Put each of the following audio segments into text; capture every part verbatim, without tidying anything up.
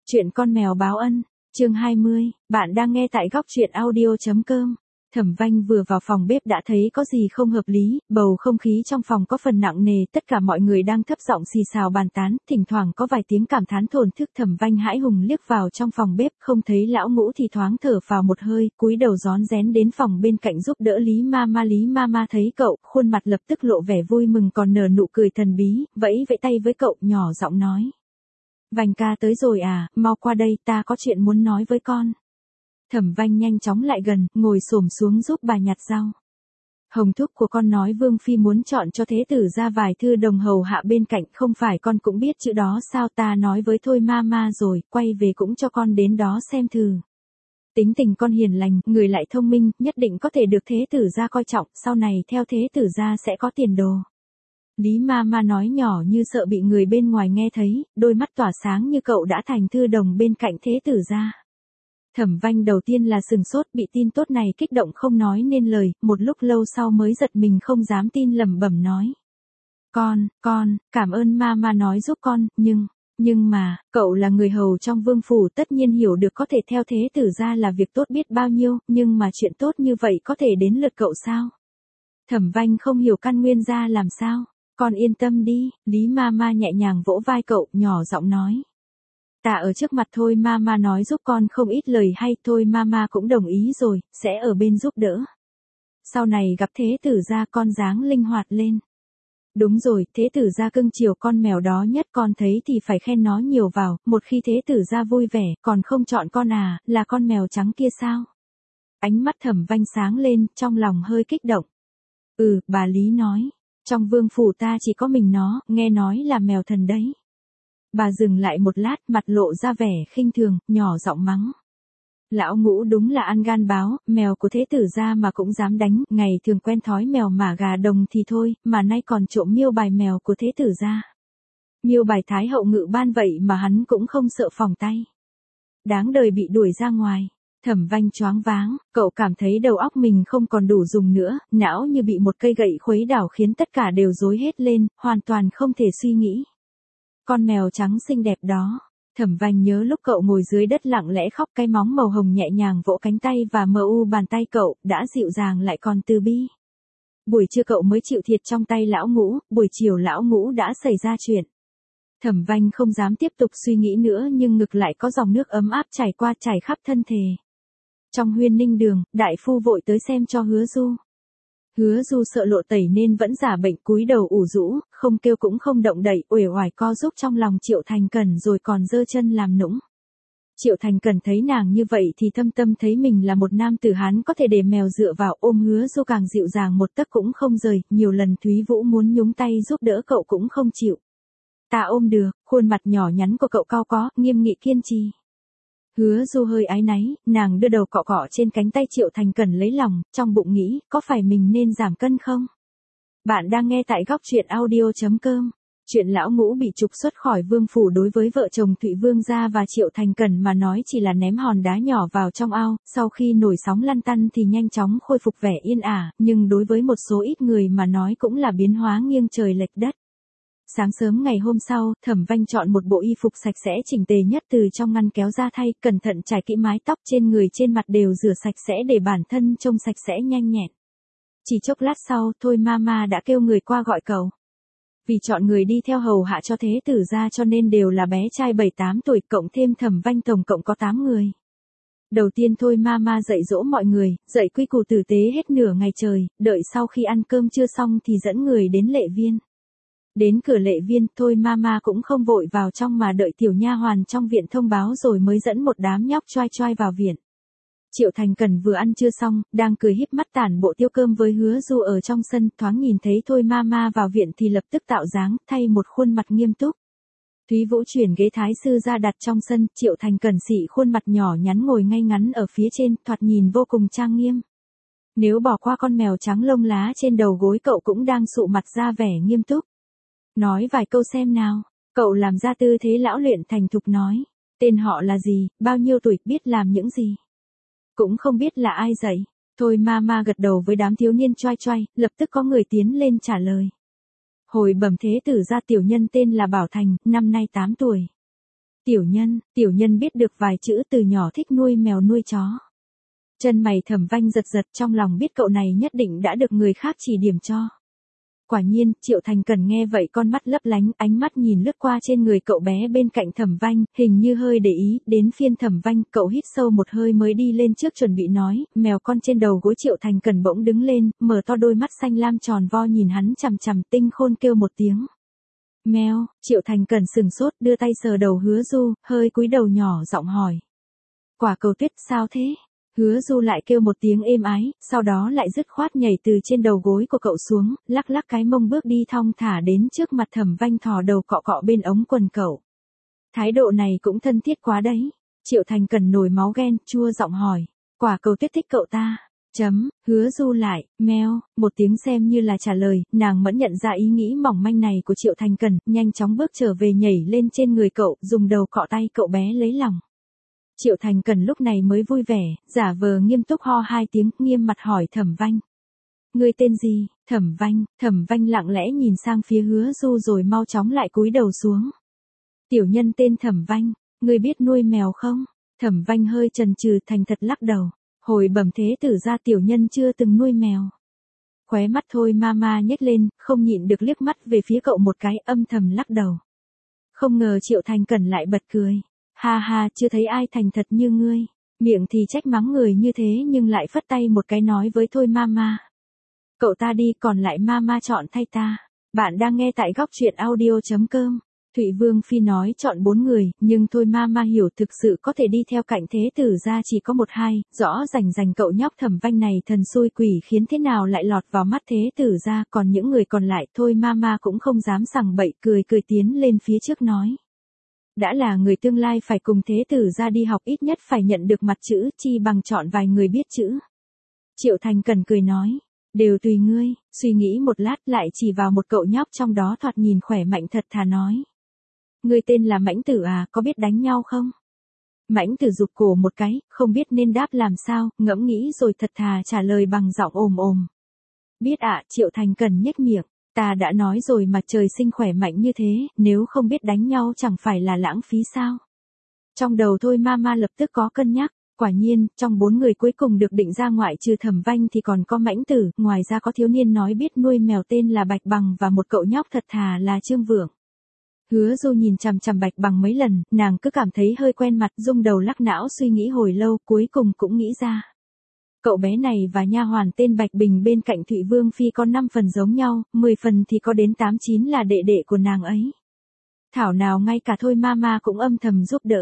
Chuyện con mèo báo ân, chương hai mươi, bạn đang nghe tại góc truyện audio chấm com. Thẩm Vanh vừa vào phòng bếp đã thấy có gì không hợp lý, bầu không khí trong phòng có phần nặng nề, tất cả mọi người đang thấp giọng xì xào bàn tán, thỉnh thoảng có vài tiếng cảm thán thổn thức. Thẩm Vanh hãi hùng liếc vào trong phòng bếp, không thấy lão Ngũ thì thoáng thở vào một hơi, cúi đầu rón rén đến phòng bên cạnh giúp đỡ Lý Mama. Lý Mama thấy cậu, khuôn mặt lập tức lộ vẻ vui mừng còn nở nụ cười thần bí, vẫy vẫy tay với cậu, nhỏ giọng nói: Vanh ca tới rồi à, mau qua đây, ta có chuyện muốn nói với con. Thẩm Vanh nhanh chóng lại gần, ngồi xổm xuống giúp bà nhặt rau. Hồng thúc của con nói Vương Phi muốn chọn cho thế tử ra vài thư đồng hầu hạ bên cạnh, không phải con cũng biết chữ đó sao? Ta nói với Thôi Mama rồi, quay về cũng cho con đến đó xem thử. Tính tình con hiền lành, người lại thông minh, nhất định có thể được thế tử ra coi trọng, sau này theo thế tử ra sẽ có tiền đồ. Lý Mama nói nhỏ như sợ bị người bên ngoài nghe thấy, đôi mắt tỏa sáng như cậu đã thành thư đồng bên cạnh thế tử ra. Thẩm Vanh đầu tiên là sừng sốt, bị tin tốt này kích động không nói nên lời, một lúc lâu sau mới giật mình không dám tin, lẩm bẩm nói: Con, con, cảm ơn Mama nói giúp con, nhưng, nhưng mà, cậu là người hầu trong vương phủ tất nhiên hiểu được có thể theo thế tử ra là việc tốt biết bao nhiêu, nhưng mà chuyện tốt như vậy có thể đến lượt cậu sao? Thẩm Vanh không hiểu căn nguyên ra làm sao. Con yên tâm đi, Lý Mama nhẹ nhàng vỗ vai cậu, nhỏ giọng nói: Ta ở trước mặt Thôi Mama nói giúp con không ít lời hay, Thôi Mama cũng đồng ý rồi, sẽ ở bên giúp đỡ. Sau này gặp thế tử gia con dáng linh hoạt lên. Đúng rồi, thế tử gia cưng chiều con mèo đó nhất, con thấy thì phải khen nó nhiều vào, một khi thế tử gia vui vẻ, còn không chọn con à, là con mèo trắng kia sao? Ánh mắt Thẩm Vanh sáng lên, trong lòng hơi kích động. Ừ, bà Lý nói. Trong vương phủ ta chỉ có mình nó, nghe nói là mèo thần đấy. Bà dừng lại một lát, mặt lộ ra vẻ khinh thường, nhỏ giọng mắng: Lão Ngũ đúng là ăn gan báo, mèo của thế tử gia mà cũng dám đánh, ngày thường quen thói mèo mả gà đồng thì thôi, mà nay còn trộm miêu bài mèo của thế tử gia. Miêu bài Thái hậu ngự ban vậy mà hắn cũng không sợ phỏng tay. Đáng đời bị đuổi ra ngoài. Thẩm Vanh choáng váng, cậu cảm thấy đầu óc mình không còn đủ dùng nữa, não như bị một cây gậy khuấy đảo khiến tất cả đều rối hết lên, hoàn toàn không thể suy nghĩ. Con mèo trắng xinh đẹp đó. Thẩm Vanh nhớ lúc cậu ngồi dưới đất lặng lẽ khóc, cái móng màu hồng nhẹ nhàng vỗ cánh tay và mờ u bàn tay cậu, đã dịu dàng lại còn từ bi. Buổi trưa cậu mới chịu thiệt trong tay lão Ngũ, buổi chiều lão Ngũ đã xảy ra chuyện. Thẩm Vanh không dám tiếp tục suy nghĩ nữa, nhưng ngực lại có dòng nước ấm áp chảy qua, chảy khắp thân thể. Trong Huyên Ninh đường, đại phu vội tới xem cho Hứa Du. Hứa Du sợ lộ tẩy nên vẫn giả bệnh, cúi đầu ủ rũ, không kêu cũng không động đậy, uể oải co giúp trong lòng Triệu Thành Cẩn rồi còn giơ chân làm nũng. Triệu Thành Cẩn thấy nàng như vậy thì thâm tâm thấy mình là một nam tử Hán có thể để mèo dựa vào, ôm Hứa Du càng dịu dàng một tấc cũng không rời, nhiều lần Thúy Vũ muốn nhúng tay giúp đỡ cậu cũng không chịu. Ta ôm được, khuôn mặt nhỏ nhắn của cậu cau có, nghiêm nghị kiên trì. Hứa Du hơi áy náy, nàng đưa đầu cọ cọ trên cánh tay Triệu Thành Cẩn lấy lòng, trong bụng nghĩ, có phải mình nên giảm cân không? Bạn đang nghe tại góc truyện audio chấm com. Chuyện lão Ngũ bị trục xuất khỏi vương phủ đối với vợ chồng Thụy Vương gia và Triệu Thành Cẩn mà nói chỉ là ném hòn đá nhỏ vào trong ao, sau khi nổi sóng lăn tăn thì nhanh chóng khôi phục vẻ yên ả, nhưng đối với một số ít người mà nói cũng là biến hóa nghiêng trời lệch đất. Sáng sớm ngày hôm sau, Thẩm Vanh chọn một bộ y phục sạch sẽ chỉnh tề nhất từ trong ngăn kéo ra thay, cẩn thận trải kỹ mái tóc trên người trên mặt đều rửa sạch sẽ để bản thân trông sạch sẽ nhanh nhẹn. Chỉ chốc lát sau, Thôi Mama đã kêu người qua gọi cậu. Vì chọn người đi theo hầu hạ cho thế tử gia cho nên đều là bé trai bảy tám tuổi, cộng thêm Thẩm Vanh tổng cộng có tám người. Đầu tiên Thôi Mama dạy dỗ mọi người, dạy quy củ tử tế hết nửa ngày trời, đợi sau khi ăn cơm trưa xong thì dẫn người đến lệ viên. Đến cửa lệ viên, Thôi Mama cũng không vội vào trong mà đợi tiểu nha hoàn trong viện thông báo rồi mới dẫn một đám nhóc choai choai vào viện. Triệu Thành Cẩn vừa ăn trưa xong, đang cười híp mắt tản bộ tiêu cơm với Hứa Du ở trong sân, thoáng nhìn thấy Thôi Mama vào viện thì lập tức tạo dáng, thay một khuôn mặt nghiêm túc. Thúy Vũ chuyển ghế thái sư ra đặt trong sân, Triệu Thành Cẩn xị khuôn mặt nhỏ nhắn ngồi ngay ngắn ở phía trên, thoạt nhìn vô cùng trang nghiêm. Nếu bỏ qua con mèo trắng lông lá trên đầu gối, cậu cũng đang sụ mặt ra vẻ nghiêm túc. Nói vài câu xem nào. Cậu làm ra tư thế lão luyện thành thục nói. Tên họ là gì, bao nhiêu tuổi, biết làm những gì? Cũng không biết là ai dạy. Thôi Mama gật đầu với đám thiếu niên choai choai, lập tức có người tiến lên trả lời. Hồi bẩm thế tử gia tiểu nhân tên là Bảo Thành, năm nay tám tuổi. Tiểu nhân, tiểu nhân biết được vài chữ, từ nhỏ thích nuôi mèo nuôi chó. Chân mày Thẩm Vanh giật giật, trong lòng biết cậu này nhất định đã được người khác chỉ điểm cho. Quả nhiên, Triệu Thành Cẩn nghe vậy con mắt lấp lánh, ánh mắt nhìn lướt qua trên người cậu bé bên cạnh Thẩm Vanh, hình như hơi để ý, đến phiên Thẩm Vanh, cậu hít sâu một hơi mới đi lên trước chuẩn bị nói, mèo con trên đầu gối. Triệu Thành Cẩn bỗng đứng lên, mở to đôi mắt xanh lam tròn vo nhìn hắn chằm chằm, tinh khôn kêu một tiếng. Mèo. Triệu Thành Cẩn sừng sốt, đưa tay sờ đầu Hứa Du, hơi cúi đầu nhỏ giọng hỏi. Quả Cầu Tuyết, sao thế? Hứa Du lại kêu một tiếng êm ái, sau đó lại dứt khoát nhảy từ trên đầu gối của cậu xuống, lắc lắc cái mông bước đi thong thả đến trước mặt Thẩm Vanh, thò đầu cọ cọ bên ống quần cậu. Thái độ này cũng thân thiết quá đấy. Triệu Thành Cẩn nổi máu ghen, chua giọng hỏi. Quả Cầu Tuyết thích cậu ta. Chấm, Hứa Du lại, meo, một tiếng xem như là trả lời, nàng mẫn nhận ra ý nghĩ mỏng manh này của Triệu Thành Cẩn, nhanh chóng bước trở về nhảy lên trên người cậu, dùng đầu cọ tay cậu bé lấy lòng. Triệu Thành Cẩn lúc này mới vui vẻ, giả vờ nghiêm túc ho hai tiếng, nghiêm mặt hỏi Thẩm Vanh. Ngươi tên gì? Thẩm Vanh. Thẩm Vanh lặng lẽ nhìn sang phía Hứa Du rồi mau chóng lại cúi đầu xuống. Tiểu nhân tên Thẩm Vanh, ngươi biết nuôi mèo không? Thẩm Vanh hơi chần chừ, thành thật lắc đầu. Hồi bẩm thế tử gia, tiểu nhân chưa từng nuôi mèo. Khóe mắt Thôi Mama nhếch lên, không nhịn được liếc mắt về phía cậu một cái, âm thầm lắc đầu. Không ngờ Triệu Thành Cẩn lại bật cười. Ha ha, chưa thấy ai thành thật như ngươi. Miệng thì trách mắng người như thế nhưng lại phất tay một cái nói với Thôi Mama. Cậu ta đi, còn lại Mama chọn thay ta. Bạn đang nghe tại góc truyện audio chấm com. Thụy Vương Phi nói chọn bốn người, nhưng Thôi Mama hiểu thực sự có thể đi theo cạnh thế tử gia chỉ có một hai, rõ rành rành cậu nhóc Thẩm Vanh này thần xui quỷ khiến thế nào lại lọt vào mắt thế tử gia, còn những người còn lại Thôi Mama cũng không dám sằng bậy, cười cười tiến lên phía trước nói. Đã là người tương lai phải cùng thế tử gia đi học, ít nhất phải nhận được mặt chữ, chi bằng chọn vài người biết chữ. Triệu Thành Cẩn cười nói. Đều tùy ngươi. Suy nghĩ một lát lại chỉ vào một cậu nhóc trong đó thoạt nhìn khỏe mạnh thật thà nói. Ngươi tên là Mãnh Tử à, có biết đánh nhau không? Mãnh Tử rụt cổ một cái, không biết nên đáp làm sao, ngẫm nghĩ rồi thật thà trả lời bằng giọng ồm ồm. Biết ạ. Triệu Thành Cẩn nhếch miệng. Ta đã nói rồi mà, trời sinh khỏe mạnh như thế, nếu không biết đánh nhau chẳng phải là lãng phí sao? Trong đầu Thôi Mama lập tức có cân nhắc. Quả nhiên, trong bốn người cuối cùng được định ra ngoại trừ Thẩm Vanh thì còn có Mãnh Tử, ngoài ra có thiếu niên nói biết nuôi mèo tên là Bạch Bằng và một cậu nhóc thật thà là Trương Vượng. Hứa Du nhìn chằm chằm Bạch Bằng mấy lần, nàng cứ cảm thấy hơi quen mặt, rung đầu lắc não suy nghĩ hồi lâu, cuối cùng cũng nghĩ ra. Cậu bé này và nha hoàn tên Bạch Bình bên cạnh Thụy Vương Phi có năm phần giống nhau, mười phần thì có đến tám chín là đệ đệ của nàng ấy. Thảo nào ngay cả Thôi Mama cũng âm thầm giúp đỡ.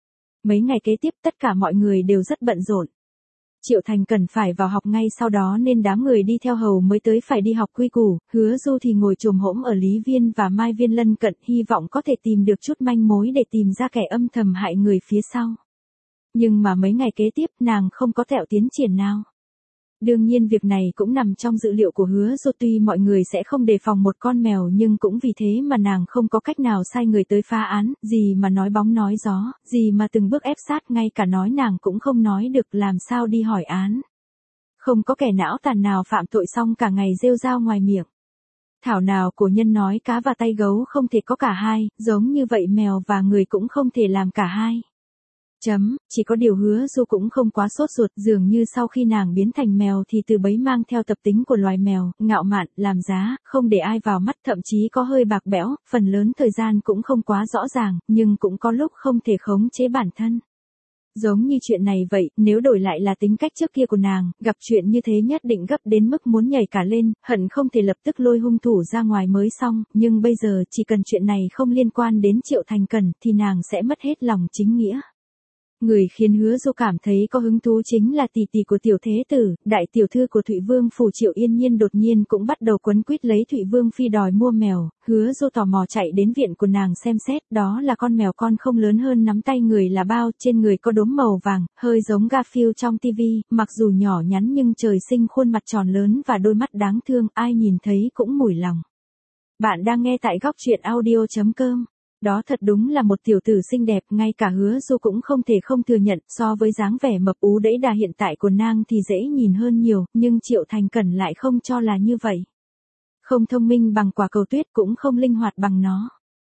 Mấy ngày kế tiếp tất cả mọi người đều rất bận rộn. Triệu Thành Cẩn phải vào học ngay sau đó nên đám người đi theo hầu mới tới phải đi học quy củ, Hứa Du thì ngồi chồm hổm ở Lý Viên và Mai Viên lân cận, hy vọng có thể tìm được chút manh mối để tìm ra kẻ âm thầm hại người phía sau. Nhưng mà mấy ngày kế tiếp nàng không có tẹo tiến triển nào. Đương nhiên việc này cũng nằm trong dự liệu của Hứa Du, tuy mọi người sẽ không đề phòng một con mèo nhưng cũng vì thế mà nàng không có cách nào sai người tới phá án, gì mà nói bóng nói gió, gì mà từng bước ép sát, ngay cả nói nàng cũng không nói được, làm sao đi hỏi án. Không có kẻ não tàn nào phạm tội xong cả ngày rêu rao ngoài miệng. Thảo nào cổ nhân nói cá và tay gấu không thể có cả hai, giống như vậy mèo và người cũng không thể làm cả hai. Chấm, chỉ có điều Hứa Du cũng không quá sốt ruột, dường như sau khi nàng biến thành mèo thì từ bấy mang theo tập tính của loài mèo, ngạo mạn, làm giá, không để ai vào mắt, thậm chí có hơi bạc bẽo, phần lớn thời gian cũng không quá rõ ràng, nhưng cũng có lúc không thể khống chế bản thân. Giống như chuyện này vậy, nếu đổi lại là tính cách trước kia của nàng, gặp chuyện như thế nhất định gấp đến mức muốn nhảy cả lên, hận không thể lập tức lôi hung thủ ra ngoài mới xong, nhưng bây giờ chỉ cần chuyện này không liên quan đến Triệu Thành Cẩn thì nàng sẽ mất hết lòng chính nghĩa. Người khiến Hứa Du cảm thấy có hứng thú chính là tỷ tỷ của tiểu thế tử, đại tiểu thư của Thụy Vương phủ Triệu Yên Nhiên đột nhiên cũng bắt đầu quấn quýt lấy Thụy Vương Phi đòi mua mèo, Hứa Du tò mò chạy đến viện của nàng xem xét, đó là con mèo con không lớn hơn nắm tay người là bao, trên người có đốm màu vàng, hơi giống Garfield trong tivi, mặc dù nhỏ nhắn nhưng trời sinh khuôn mặt tròn lớn và đôi mắt đáng thương, ai nhìn thấy cũng mủi lòng. Bạn đang nghe tại góc truyện audio chấm com. Đó thật đúng là một tiểu tử xinh đẹp, ngay cả Hứa Du cũng không thể không thừa nhận, so với dáng vẻ mập ú đẫy đà hiện tại của nàng thì dễ nhìn hơn nhiều, nhưng Triệu Thành Cẩn lại không cho là như vậy. Không thông minh bằng Quả Cầu Tuyết cũng không linh hoạt bằng nó.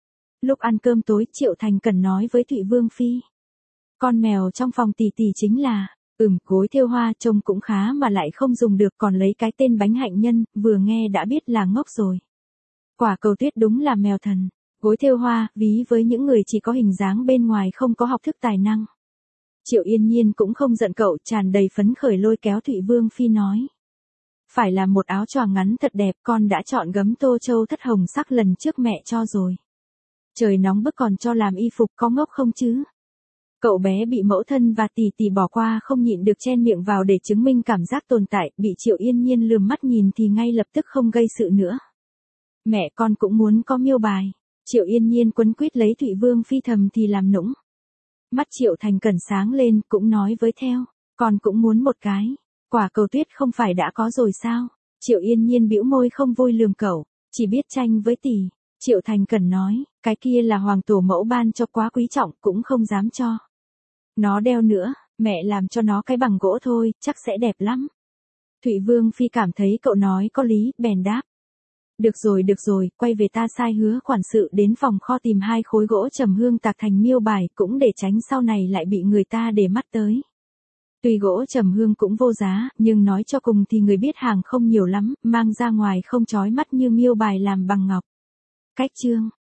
Lúc ăn cơm tối Triệu Thành Cẩn nói với Thụy Vương Phi. Con mèo trong phòng tỷ tỷ chính là, ừm, gối thêu hoa trông cũng khá mà lại không dùng được còn lấy cái tên bánh hạnh nhân, vừa nghe đã biết là ngốc rồi. Quả cầu tuyết đúng là mèo thần, gối thêu hoa, ví với những người chỉ có hình dáng bên ngoài không có học thức tài năng. Triệu Yên Nhiên cũng không giận cậu, tràn đầy phấn khởi lôi kéo Thụy Vương Phi nói. Phải là một áo choàng ngắn thật đẹp, con đã chọn gấm tô châu thất hồng sắc lần trước mẹ cho rồi. Trời nóng bức còn cho làm y phục, có ngốc không chứ? Cậu bé bị mẫu thân và tỷ tỷ bỏ qua không nhịn được chen miệng vào để chứng minh cảm giác tồn tại, bị Triệu Yên Nhiên lườm mắt nhìn thì ngay lập tức không gây sự nữa. Mẹ con cũng muốn có miêu bài. Triệu Yên Nhiên quấn quýt lấy Thụy Vương Phi thầm thì làm nũng. Mắt Triệu Thành Cẩn sáng lên, cũng nói với theo, con cũng muốn một cái. Quả cầu tuyết không phải đã có rồi sao? Triệu Yên Nhiên bĩu môi không vui lườm cậu, chỉ biết tranh với tỷ. Triệu Thành Cẩn nói, cái kia là hoàng tổ mẫu ban cho quá quý trọng, cũng không dám cho. Nó đeo nữa, mẹ làm cho nó cái bằng gỗ thôi, chắc sẽ đẹp lắm. Thụy Vương Phi cảm thấy cậu nói có lý, bèn đáp. Được rồi được rồi, quay về ta sai hứa quản sự đến phòng kho tìm hai khối gỗ trầm hương tạc thành miêu bài, cũng để tránh sau này lại bị người ta để mắt tới. Tuy gỗ trầm hương cũng vô giá, nhưng nói cho cùng thì người biết hàng không nhiều lắm, mang ra ngoài không chói mắt như miêu bài làm bằng ngọc. Cách chương